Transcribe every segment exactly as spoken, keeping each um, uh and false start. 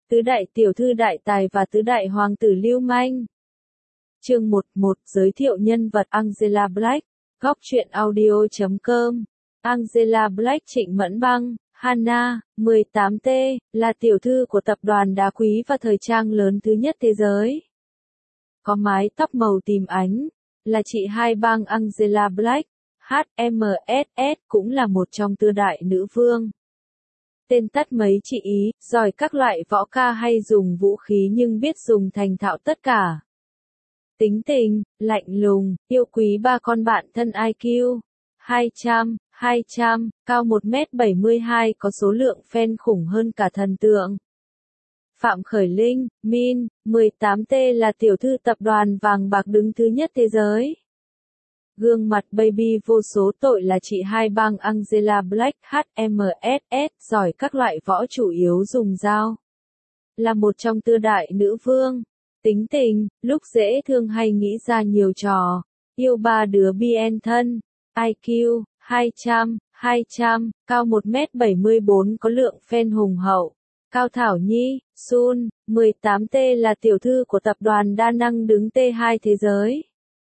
Tứ đại tiểu thư đại tài và tứ đại hoàng tử lưu manh. Chương một một Giới thiệu nhân vật Angela Black. Góc truyện audio chấm com. Angela Black Trịnh Mẫn Băng, Hannah, mười tám T, là tiểu thư của tập đoàn đá quý và thời trang lớn thứ nhất thế giới. Có mái tóc màu tím ánh, là chị hai bang Angela Black, hát em ét ét cũng là một trong tư đại nữ vương. Tên tắt mấy chị ý, giỏi các loại võ ca hay dùng vũ khí nhưng biết dùng thành thạo tất cả. Tính tình, lạnh lùng, yêu quý ba con bạn thân i kiu hai trăm, hai trăm, cao một mét bảy mươi hai có số lượng fan khủng hơn cả thần tượng. Phạm Khởi Linh, Min, mười tám T là tiểu thư tập đoàn vàng bạc đứng thứ nhất thế giới. Gương mặt baby vô số tội là chị hai bang Angela Black hát em ét ét, giỏi các loại võ chủ yếu dùng dao. Là một trong tư đại nữ vương. Tính tình, lúc dễ thương hay nghĩ ra nhiều trò. Yêu ba đứa bien thân. i kiu hai trăm, hai trăm, cao một mét bảy mươi bốn có lượng fan hùng hậu. Cao Thảo Nhi, Sun, mười tám T là tiểu thư của tập đoàn đa năng đứng T hai thế giới.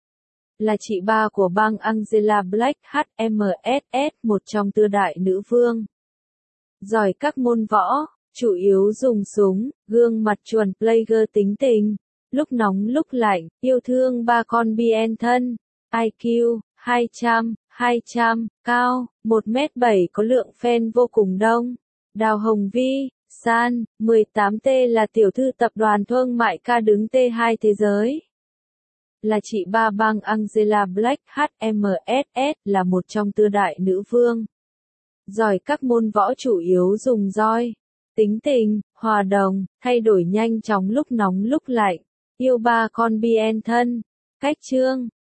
Là chị ba của bang Angela Black hát em ét ét, một trong tư đại nữ vương. Giỏi các môn võ, chủ yếu dùng súng, gương mặt chuẩn player tính tình, lúc nóng lúc lạnh, yêu thương ba con bien thân. i kiu hai trăm, hai trăm, cao, một mét bảy có lượng fan vô cùng đông. Đào Hồng Vi, San, mười tám T là tiểu thư tập đoàn thương mại ca đứng T hai thế giới. Là chị ba bang Angela Black hát em ét ét, là một trong tư đại nữ vương. Giỏi các môn võ chủ yếu dùng roi. Tính tình, hòa đồng, thay đổi nhanh chóng lúc nóng lúc lạnh. Yêu ba con bien thân. Cách trương,